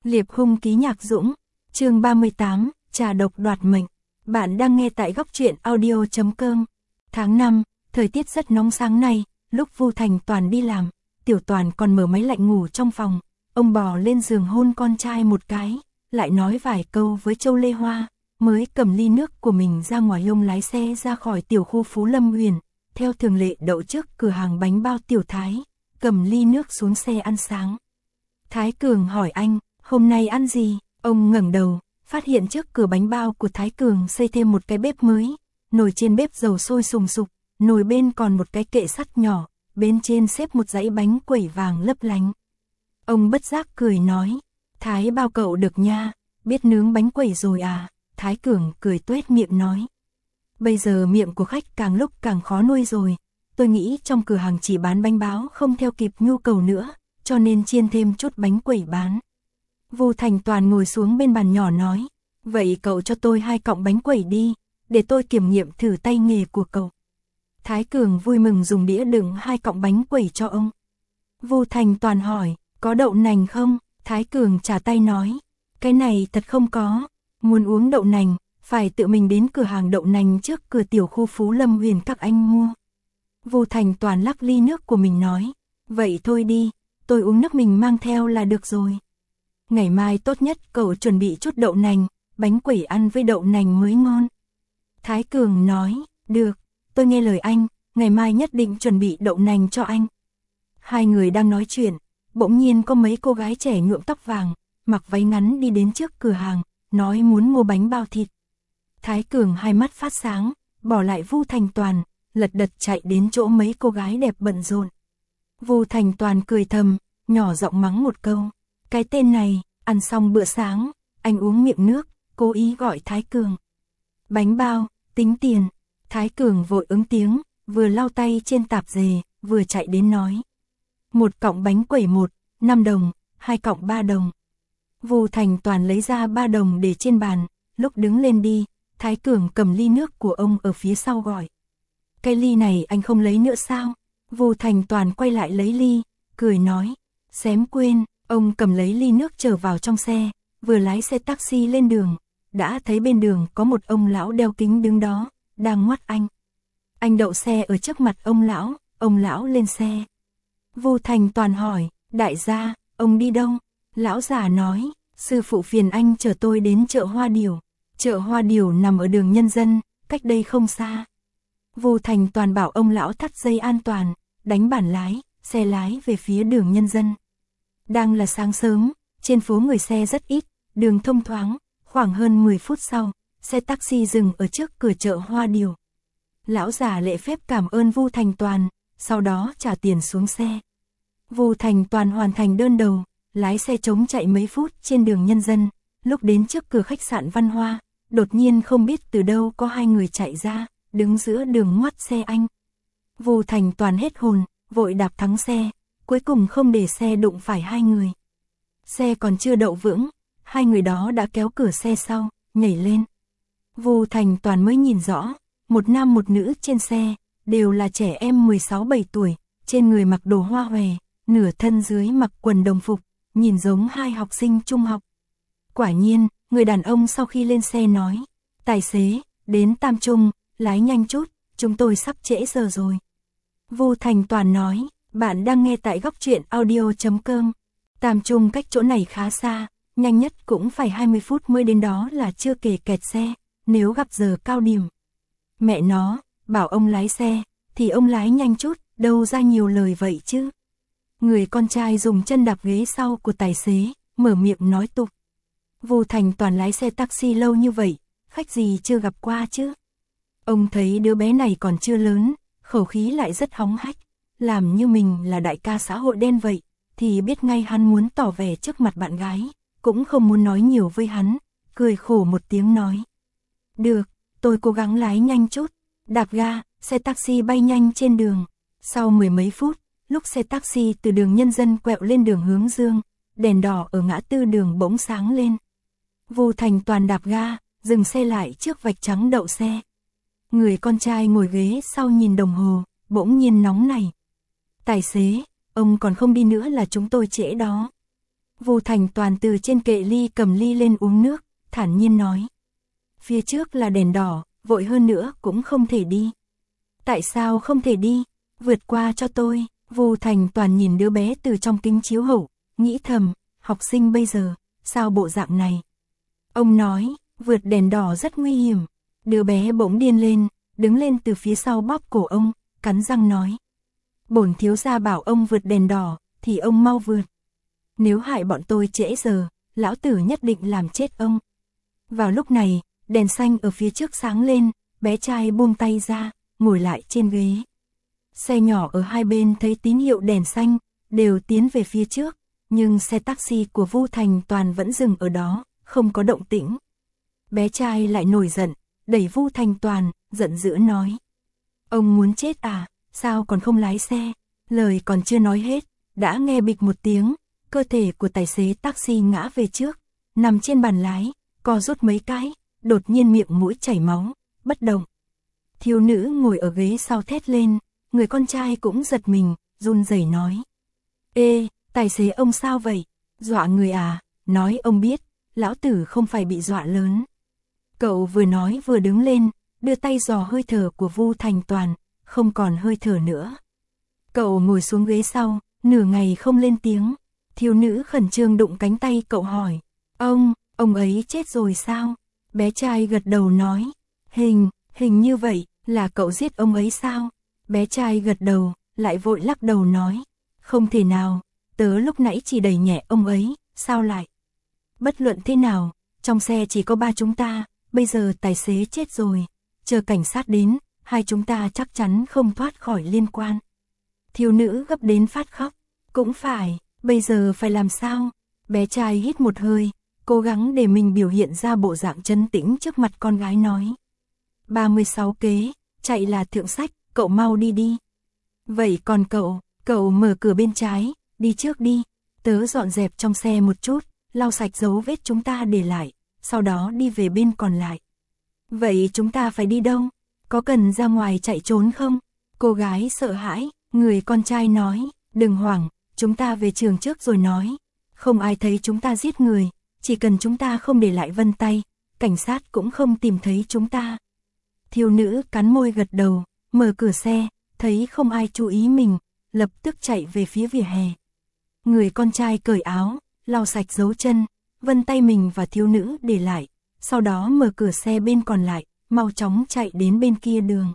Liệp hung ký Nhạc Dũng, chương 38, trà độc đoạt mệnh. Bạn đang nghe tại góc truyện audio.com. Tháng 5, thời tiết rất nóng sáng nay, lúc Vu Thành Toàn đi làm, Tiểu Toàn còn mở máy lạnh ngủ trong phòng. Ông bò lên giường hôn con trai một cái, lại nói vài câu với Châu Lê Hoa, mới cầm ly nước của mình ra ngoài. Ông lái xe ra khỏi tiểu khu Phú Lâm Huyền, theo thường lệ đậu trước cửa hàng bánh bao Tiểu Thái, cầm ly nước xuống xe ăn sáng. Thái Cường hỏi anh, hôm nay ăn gì? Ông ngẩng đầu, phát hiện trước cửa bánh bao của Thái Cường xây thêm một cái bếp mới, nồi trên bếp dầu sôi sùng sục, nồi bên còn một cái kệ sắt nhỏ, bên trên xếp một dãy bánh quẩy vàng lấp lánh. Ông bất giác cười nói, Thái bao cậu được nha, biết nướng bánh quẩy rồi à? Thái Cường cười tuét miệng nói, bây giờ miệng của khách càng lúc càng khó nuôi rồi, tôi nghĩ trong cửa hàng chỉ bán bánh báo không theo kịp nhu cầu nữa, cho nên chiên thêm chút bánh quẩy bán. Vu Thành Toàn ngồi xuống bên bàn nhỏ nói, vậy cậu cho tôi 2 cọng bánh quẩy đi, để tôi kiểm nghiệm thử tay nghề của cậu. Thái Cường vui mừng dùng đĩa đựng 2 cọng bánh quẩy cho ông. Vu Thành Toàn hỏi, có đậu nành không? Thái Cường trả tay nói, cái này thật không có, muốn uống đậu nành, phải tự mình đến cửa hàng đậu nành trước cửa tiểu khu Phú Lâm Huyền các anh mua. Vu Thành Toàn lắc ly nước của mình nói, vậy thôi đi, tôi uống nước mình mang theo là được rồi. Ngày mai tốt nhất cậu chuẩn bị chút đậu nành, bánh quẩy ăn với đậu nành mới ngon. Thái Cường nói, được, tôi nghe lời anh, ngày mai nhất định chuẩn bị đậu nành cho anh. Hai người đang nói chuyện, bỗng nhiên có mấy cô gái trẻ nhuộm tóc vàng, mặc váy ngắn đi đến trước cửa hàng, nói muốn mua bánh bao thịt. Thái Cường hai mắt phát sáng, bỏ lại Vu Thành Toàn, lật đật chạy đến chỗ mấy cô gái đẹp bận rộn. Vu Thành Toàn cười thầm, nhỏ giọng mắng một câu, cái tên này. Ăn xong bữa sáng, anh uống miệng nước, cố ý gọi Thái Cường. Bánh bao, tính tiền. Thái Cường vội ứng tiếng, vừa lau tay trên tạp dề, vừa chạy đến nói. 1 cọng bánh quẩy 5 đồng, 2 cọng 3 đồng. Vu Thành Toàn lấy ra 3 đồng để trên bàn, lúc đứng lên đi, Thái Cường cầm ly nước của ông ở phía sau gọi. Cái ly này anh không lấy nữa sao? Vu Thành Toàn quay lại lấy ly, cười nói, xém quên. Ông cầm lấy ly nước trở vào trong xe, vừa lái xe taxi lên đường, đã thấy bên đường có một ông lão đeo kính đứng đó, đang ngoắt anh. Anh đậu xe ở trước mặt ông lão lên xe. Vu Thành Toàn hỏi, đại gia, ông đi đâu? Lão già nói, sư phụ phiền anh chở tôi đến chợ Hoa Điểu. Chợ Hoa Điểu nằm ở đường Nhân Dân, cách đây không xa. Vu Thành Toàn bảo ông lão thắt dây an toàn, đánh bản lái, xe lái về phía đường Nhân Dân. Đang là sáng sớm, trên phố người xe rất ít, đường thông thoáng, khoảng hơn 10 phút sau, xe taxi dừng ở trước cửa chợ Hoa Điểu. Lão già lễ phép cảm ơn Vu Thành Toàn, sau đó trả tiền xuống xe. Vu Thành Toàn hoàn thành đơn đầu, lái xe trống chạy mấy phút trên đường Nhân Dân, lúc đến trước cửa khách sạn Văn Hoa, đột nhiên không biết từ đâu có 2 người chạy ra, đứng giữa đường ngoắt xe anh. Vu Thành Toàn hết hồn, vội đạp thắng xe. Cuối cùng không để xe đụng phải 2 người. Xe còn chưa đậu vững, 2 người đó đã kéo cửa xe sau, nhảy lên. Vu Thành Toàn mới nhìn rõ, một nam một nữ trên xe, đều là trẻ em 16-17 tuổi, trên người mặc đồ hoa hòe, nửa thân dưới mặc quần đồng phục, nhìn giống 2 học sinh trung học. Quả nhiên, người đàn ông sau khi lên xe nói, tài xế, đến Tam Trung, lái nhanh chút, chúng tôi sắp trễ giờ rồi. Vu Thành Toàn nói, bạn đang nghe tại góc truyện audio.com. Tam Trung cách chỗ này khá xa, nhanh nhất cũng phải 20 phút mới đến đó là chưa kể kẹt xe, nếu gặp giờ cao điểm. Mẹ nó, bảo ông lái xe, thì ông lái nhanh chút, đâu ra nhiều lời vậy chứ. Người con trai dùng chân đạp ghế sau của tài xế, mở miệng nói tục. Vu Thành Toàn lái xe taxi lâu như vậy, khách gì chưa gặp qua chứ. Ông thấy đứa bé này còn chưa lớn, khẩu khí lại rất hóng hách. Làm như mình là đại ca xã hội đen vậy, thì biết ngay hắn muốn tỏ vẻ trước mặt bạn gái, cũng không muốn nói nhiều với hắn, cười khổ một tiếng nói. Được, tôi cố gắng lái nhanh chút, đạp ga, xe taxi bay nhanh trên đường. Sau 10 mấy phút, lúc xe taxi từ đường Nhân Dân quẹo lên đường Hướng Dương, đèn đỏ ở ngã tư đường bỗng sáng lên. Vu Thành Toàn đạp ga, dừng xe lại trước vạch trắng đậu xe. Người con trai ngồi ghế sau nhìn đồng hồ, bỗng nhiên nóng này. Tài xế, ông còn không đi nữa là chúng tôi trễ đó. Vu Thành Toàn từ trên kệ ly cầm ly lên uống nước, thản nhiên nói. Phía trước là đèn đỏ, vội hơn nữa cũng không thể đi. Tại sao không thể đi? Vượt qua cho tôi. Vu Thành Toàn nhìn đứa bé từ trong kính chiếu hậu, nghĩ thầm, học sinh bây giờ, sao bộ dạng này? Ông nói, vượt đèn đỏ rất nguy hiểm. Đứa bé bỗng điên lên, đứng lên từ phía sau bóp cổ ông, cắn răng nói. Bổn thiếu gia bảo ông vượt đèn đỏ, thì ông mau vượt. Nếu hại bọn tôi trễ giờ, lão tử nhất định làm chết ông. Vào lúc này, đèn xanh ở phía trước sáng lên, bé trai buông tay ra, ngồi lại trên ghế. Xe nhỏ ở hai bên thấy tín hiệu đèn xanh, đều tiến về phía trước, nhưng xe taxi của Vu Thành Toàn vẫn dừng ở đó, không có động tĩnh. Bé trai lại nổi giận, đẩy Vu Thành Toàn, giận dữ nói. Ông muốn chết à, sao còn không lái xe? Lời còn chưa nói hết, đã nghe bịch một tiếng, cơ thể của tài xế taxi ngã về trước, nằm trên bàn lái, co rút mấy cái, đột nhiên miệng mũi chảy máu, bất động. Thiếu nữ ngồi ở ghế sau thét lên, người con trai cũng giật mình, run rẩy nói. Ê, tài xế ông sao vậy? Dọa người à? Nói ông biết, lão tử không phải bị dọa lớn. Cậu vừa nói vừa đứng lên, đưa tay dò hơi thở của Vu Thành Toàn, không còn hơi thở nữa. Cậu ngồi xuống ghế sau, nửa ngày không lên tiếng. Thiếu nữ khẩn trương đụng cánh tay cậu hỏi. Ông ấy chết rồi sao? Bé trai gật đầu nói. Hình như vậy, là cậu giết ông ấy sao? Bé trai gật đầu, lại vội lắc đầu nói. Không thể nào, tớ lúc nãy chỉ đẩy nhẹ ông ấy, sao lại? Bất luận thế nào, trong xe chỉ có ba chúng ta, bây giờ tài xế chết rồi. Chờ cảnh sát đến, hai chúng ta chắc chắn không thoát khỏi liên quan. Thiếu nữ gấp đến phát khóc. Cũng phải, bây giờ phải làm sao? Bé trai hít một hơi, cố gắng để mình biểu hiện ra bộ dạng trấn tĩnh trước mặt con gái nói. 36 kế, chạy là thượng sách, cậu mau đi đi. Vậy còn cậu mở cửa bên trái, đi trước đi. Tớ dọn dẹp trong xe một chút, lau sạch dấu vết chúng ta để lại, sau đó đi về bên còn lại. Vậy chúng ta phải đi đâu? Có cần ra ngoài chạy trốn không? Cô gái sợ hãi, người con trai nói, đừng hoảng, chúng ta về trường trước rồi nói. Không ai thấy chúng ta giết người, chỉ cần chúng ta không để lại vân tay, cảnh sát cũng không tìm thấy chúng ta. Thiếu nữ cắn môi gật đầu, mở cửa xe, thấy không ai chú ý mình, lập tức chạy về phía vỉa hè. Người con trai cởi áo, lau sạch dấu chân, vân tay mình và thiếu nữ để lại, sau đó mở cửa xe bên còn lại, mau chóng chạy đến bên kia đường.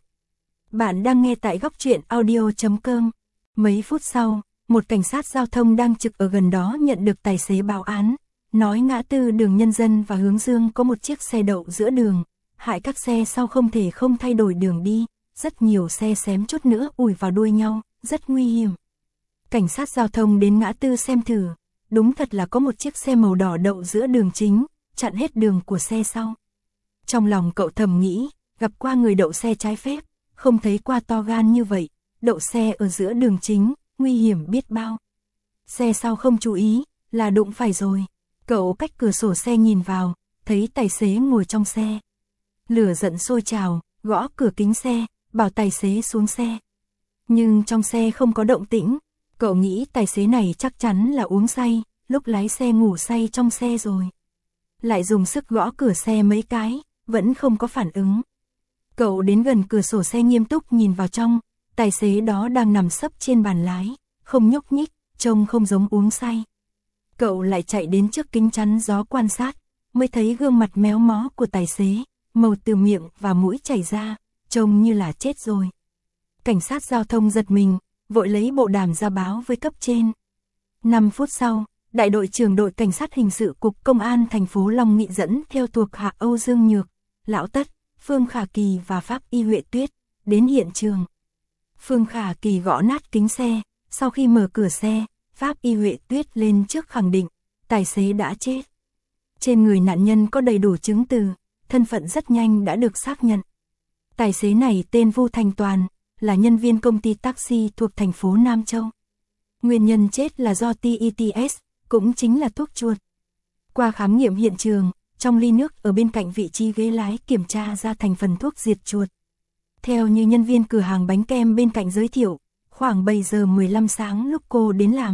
Bạn đang nghe tại góc truyện audio.com. Mấy phút sau, một cảnh sát giao thông đang trực ở gần đó nhận được tài xế báo án, nói ngã tư đường Nhân Dân và Hướng Dương có một chiếc xe đậu giữa đường, hại các xe sau không thể không thay đổi đường đi, rất nhiều xe xém chút nữa ùi vào đuôi nhau, rất nguy hiểm. Cảnh sát giao thông đến ngã tư xem thử, đúng thật là có một chiếc xe màu đỏ đậu giữa đường chính, chặn hết đường của xe sau. Trong lòng cậu thầm nghĩ, gặp qua người đậu xe trái phép, không thấy qua to gan như vậy, đậu xe ở giữa đường chính, nguy hiểm biết bao. Xe sau không chú ý, là đụng phải rồi. Cậu cách cửa sổ xe nhìn vào, thấy tài xế ngồi trong xe. Lửa giận sôi trào, gõ cửa kính xe, bảo tài xế xuống xe. Nhưng trong xe không có động tĩnh, cậu nghĩ tài xế này chắc chắn là uống say, lúc lái xe ngủ say trong xe rồi. Lại dùng sức gõ cửa xe mấy cái, vẫn không có phản ứng. Cậu đến gần cửa sổ xe nghiêm túc nhìn vào trong, tài xế đó đang nằm sấp trên bàn lái, không nhúc nhích, trông không giống uống say. Cậu lại chạy đến trước kính chắn gió quan sát, mới thấy gương mặt méo mó của tài xế, màu từ miệng và mũi chảy ra, trông như là chết rồi. Cảnh sát giao thông giật mình, vội lấy bộ đàm ra báo với cấp trên. 5 phút sau, đại đội trưởng đội cảnh sát hình sự cục công an thành phố Long Nghị dẫn theo thuộc hạ Âu Dương Nhược, Lão Tất, Phương Khả Kỳ và Pháp Y Huệ Tuyết đến hiện trường. Phương Khả Kỳ gõ nát kính xe, sau khi mở cửa xe, Pháp Y Huệ Tuyết lên trước khẳng định, tài xế đã chết. Trên người nạn nhân có đầy đủ chứng từ, thân phận rất nhanh đã được xác nhận. Tài xế này tên Vu Thành Toàn, là nhân viên công ty taxi thuộc thành phố Nam Châu. Nguyên nhân chết là do TETS, cũng chính là thuốc chuột. Qua khám nghiệm hiện trường, trong ly nước ở bên cạnh vị trí ghế lái kiểm tra ra thành phần thuốc diệt chuột. Theo như nhân viên cửa hàng bánh kem bên cạnh giới thiệu, khoảng 7 giờ 15 sáng lúc cô đến làm,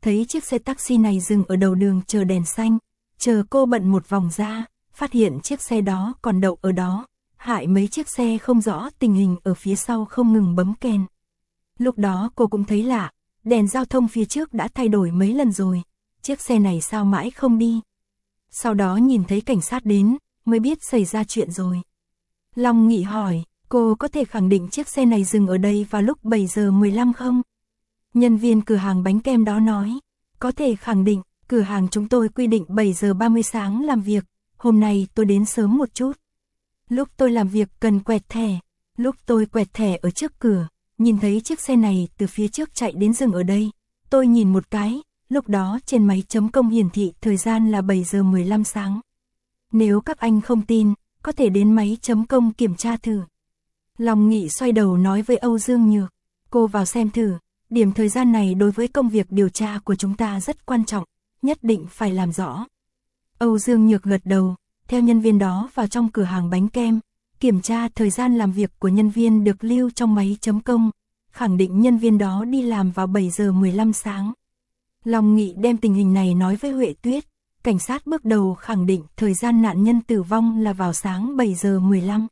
thấy chiếc xe taxi này dừng ở đầu đường chờ đèn xanh, chờ cô bận một vòng ra, phát hiện chiếc xe đó còn đậu ở đó, hại mấy chiếc xe không rõ tình hình ở phía sau không ngừng bấm kèn. Lúc đó cô cũng thấy lạ, đèn giao thông phía trước đã thay đổi mấy lần rồi, chiếc xe này sao mãi không đi. Sau đó nhìn thấy cảnh sát đến, mới biết xảy ra chuyện rồi. Long Nghị hỏi, cô có thể khẳng định chiếc xe này dừng ở đây vào lúc 7 giờ 15 không? Nhân viên cửa hàng bánh kem đó nói, có thể khẳng định, cửa hàng chúng tôi quy định 7 giờ 30 sáng làm việc, hôm nay tôi đến sớm một chút. Lúc tôi làm việc cần quẹt thẻ, lúc tôi quẹt thẻ ở trước cửa, nhìn thấy chiếc xe này từ phía trước chạy đến dừng ở đây, tôi nhìn một cái, lúc đó trên máy chấm công hiển thị thời gian là 7 giờ 15 sáng. Nếu các anh không tin, có thể đến máy chấm công kiểm tra thử. Long Nghị xoay đầu nói với Âu Dương Nhược, cô vào xem thử, điểm thời gian này đối với công việc điều tra của chúng ta rất quan trọng, nhất định phải làm rõ. Âu Dương Nhược gật đầu, theo nhân viên đó vào trong cửa hàng bánh kem, kiểm tra thời gian làm việc của nhân viên được lưu trong máy chấm công, khẳng định nhân viên đó đi làm vào 7 giờ 15 sáng. Long Nghị đem tình hình này nói với Huệ Tuyết, cảnh sát bước đầu khẳng định thời gian nạn nhân tử vong là vào sáng 7 giờ 15.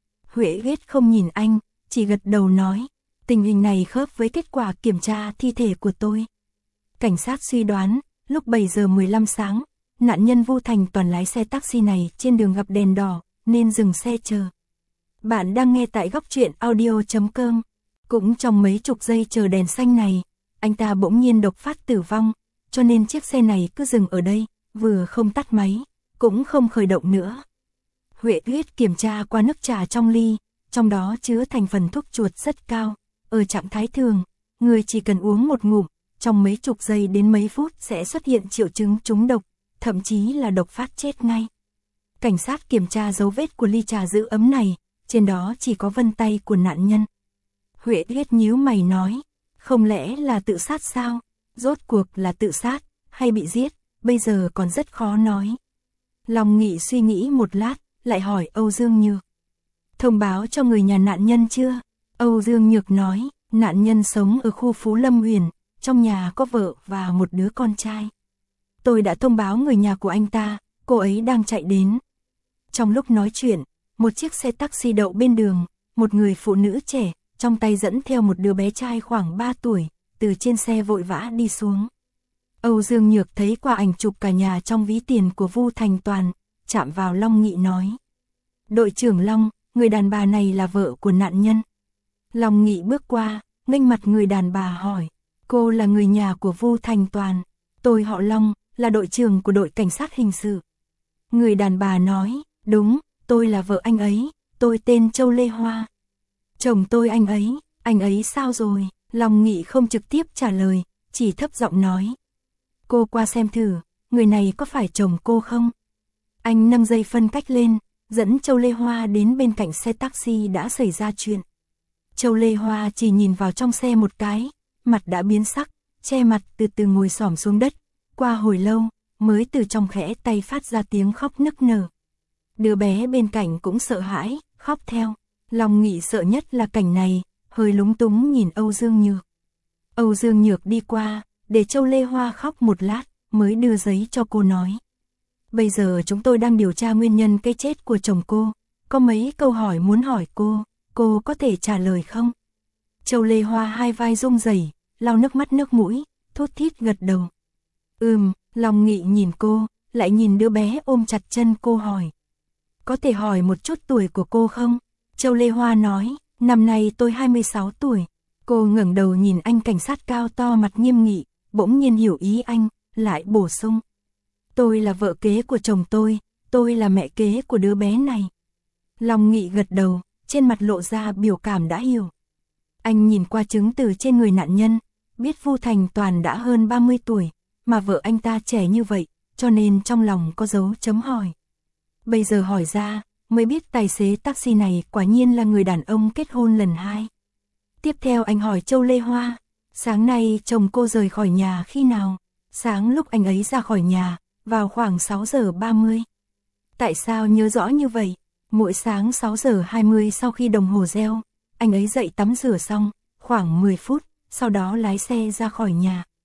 Huệ Tuyết không nhìn anh, chỉ gật đầu nói, tình hình này khớp với kết quả kiểm tra thi thể của tôi. Cảnh sát suy đoán, lúc 7 giờ 15 sáng, nạn nhân Vu Thành Toàn lái xe taxi này trên đường gặp đèn đỏ, nên dừng xe chờ. Bạn đang nghe tại góc truyện audio.com. Cũng trong mấy chục giây chờ đèn xanh này, anh ta bỗng nhiên độc phát tử vong, cho nên chiếc xe này cứ dừng ở đây, vừa không tắt máy, cũng không khởi động nữa. Huệ Tuyết kiểm tra qua nước trà trong ly, trong đó chứa thành phần thuốc chuột rất cao, ở trạng thái thường, người chỉ cần uống một ngụm, trong mấy chục giây đến mấy phút sẽ xuất hiện triệu chứng trúng độc, thậm chí là độc phát chết ngay. Cảnh sát kiểm tra dấu vết của ly trà giữ ấm này, trên đó chỉ có vân tay của nạn nhân. Huệ Tuyết nhíu mày nói, không lẽ là tự sát sao? Rốt cuộc là tự sát, hay bị giết, bây giờ còn rất khó nói. Long Nghị suy nghĩ một lát, lại hỏi Âu Dương Nhược. Thông báo cho người nhà nạn nhân chưa? Âu Dương Nhược nói, nạn nhân sống ở khu Phú Lâm Huyền, trong nhà có vợ và một đứa con trai. Tôi đã thông báo người nhà của anh ta, cô ấy đang chạy đến. Trong lúc nói chuyện, một chiếc xe taxi đậu bên đường, một người phụ nữ trẻ, trong tay dẫn theo một đứa bé trai khoảng 3 tuổi, từ trên xe vội vã đi xuống. Âu Dương Nhược thấy qua ảnh chụp cả nhà trong ví tiền của Vu Thành Toàn, chạm vào Long Nghị nói. Đội trưởng Long, người đàn bà này là vợ của nạn nhân. Long Nghị bước qua, nghênh mặt người đàn bà hỏi, cô là người nhà của Vu Thành Toàn. Tôi họ Long, là đội trưởng của đội cảnh sát hình sự. Người đàn bà nói, đúng, tôi là vợ anh ấy, tôi tên Châu Lê Hoa. Chồng tôi anh ấy sao rồi? Long Nghị không trực tiếp trả lời, chỉ thấp giọng nói. Cô qua xem thử, người này có phải chồng cô không? Anh nâng dây phân cách lên, dẫn Châu Lê Hoa đến bên cạnh xe taxi đã xảy ra chuyện. Châu Lê Hoa chỉ nhìn vào trong xe một cái, mặt đã biến sắc, che mặt từ từ ngồi xổm xuống đất. Qua hồi lâu, mới từ trong khẽ tay phát ra tiếng khóc nức nở. Đứa bé bên cạnh cũng sợ hãi, khóc theo. Long Nghị sợ nhất là cảnh này, hơi lúng túng nhìn Âu Dương Nhược. Âu Dương Nhược đi qua, để Châu Lê Hoa khóc một lát, mới đưa giấy cho cô nói. Bây giờ chúng tôi đang điều tra nguyên nhân cái chết của chồng cô, có mấy câu hỏi muốn hỏi cô có thể trả lời không? Châu Lê Hoa hai vai run rẩy, lau nước mắt nước mũi, thút thít gật đầu. Long Nghị nhìn cô, lại nhìn đứa bé ôm chặt chân cô hỏi. Có thể hỏi một chút tuổi của cô không? Châu Lê Hoa nói, năm nay tôi 26 tuổi. Cô ngẩng đầu nhìn anh cảnh sát cao to mặt nghiêm nghị, bỗng nhiên hiểu ý anh, lại bổ sung. Tôi là vợ kế của chồng tôi là mẹ kế của đứa bé này. Long Nghị gật đầu, trên mặt lộ ra biểu cảm đã hiểu. Anh nhìn qua chứng từ trên người nạn nhân, biết Vu Thành Toàn đã hơn 30 tuổi, mà vợ anh ta trẻ như vậy, cho nên trong lòng có dấu chấm hỏi. Bây giờ hỏi ra, mới biết tài xế taxi này quả nhiên là người đàn ông kết hôn lần 2. Tiếp theo anh hỏi Châu Lê Hoa, sáng nay chồng cô rời khỏi nhà khi nào? Sáng lúc anh ấy ra khỏi nhà, vào khoảng 6 giờ 30. Tại sao nhớ rõ như vậy? Mỗi sáng 6 giờ 20 sau khi đồng hồ reo, anh ấy dậy tắm rửa xong, khoảng 10 phút, sau đó lái xe ra khỏi nhà.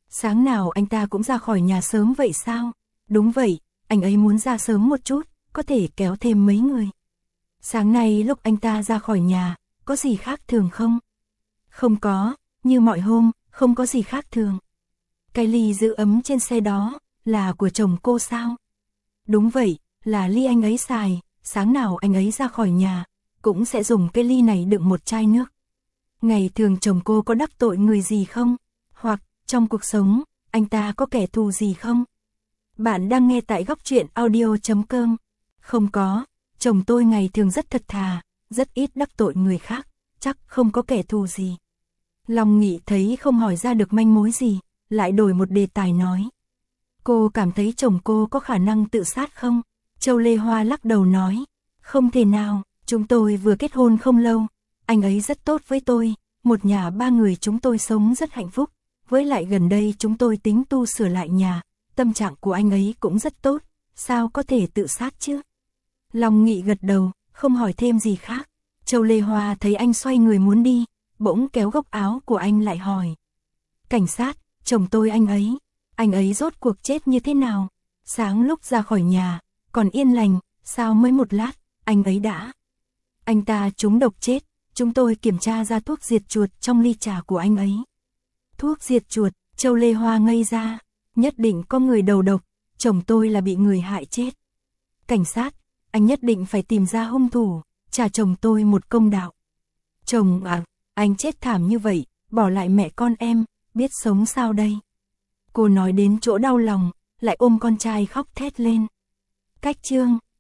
Sáng nào anh ta cũng ra khỏi nhà sớm vậy sao? Đúng vậy, anh ấy muốn ra sớm một chút, có thể kéo thêm mấy người. Sáng nay lúc anh ta ra khỏi nhà, có gì khác thường không? Không có, như mọi hôm, không có gì khác thường. Cái ly giữ ấm trên xe đó, là của chồng cô sao? Đúng vậy, là ly anh ấy xài, sáng nào anh ấy ra khỏi nhà, cũng sẽ dùng cái ly này đựng một chai nước. Ngày thường chồng cô có đắc tội người gì không? Hoặc, trong cuộc sống, anh ta có kẻ thù gì không? Bạn đang nghe tại góc truyện audio.com. Không có, chồng tôi ngày thường rất thật thà, rất ít đắc tội người khác, chắc không có kẻ thù gì. Long Nghị thấy không hỏi ra được manh mối gì, lại đổi một đề tài nói. Cô cảm thấy chồng cô có khả năng tự sát không? Châu Lê Hoa lắc đầu nói, không thể nào, chúng tôi vừa kết hôn không lâu, anh ấy rất tốt với tôi, một nhà ba người chúng tôi sống rất hạnh phúc, với lại gần đây chúng tôi tính tu sửa lại nhà, tâm trạng của anh ấy cũng rất tốt, sao có thể tự sát chứ? Long Nghị gật đầu, không hỏi thêm gì khác. Châu Lê Hoa thấy anh xoay người muốn đi, bỗng kéo góc áo của anh lại hỏi. Cảnh sát, chồng tôi anh ấy rốt cuộc chết như thế nào? Sáng lúc ra khỏi nhà, còn yên lành, sao mới một lát, anh ấy đã. Anh ta trúng độc chết, chúng tôi kiểm tra ra thuốc diệt chuột trong ly trà của anh ấy. Thuốc diệt chuột, Châu Lê Hoa ngây ra, nhất định có người đầu độc, chồng tôi là bị người hại chết. Cảnh sát, anh nhất định phải tìm ra hung thủ, trả chồng tôi một công đạo. Chồng à, anh chết thảm như vậy, bỏ lại mẹ con em, biết sống sao đây? Cô nói đến chỗ đau lòng, lại ôm con trai khóc thét lên. Cách chương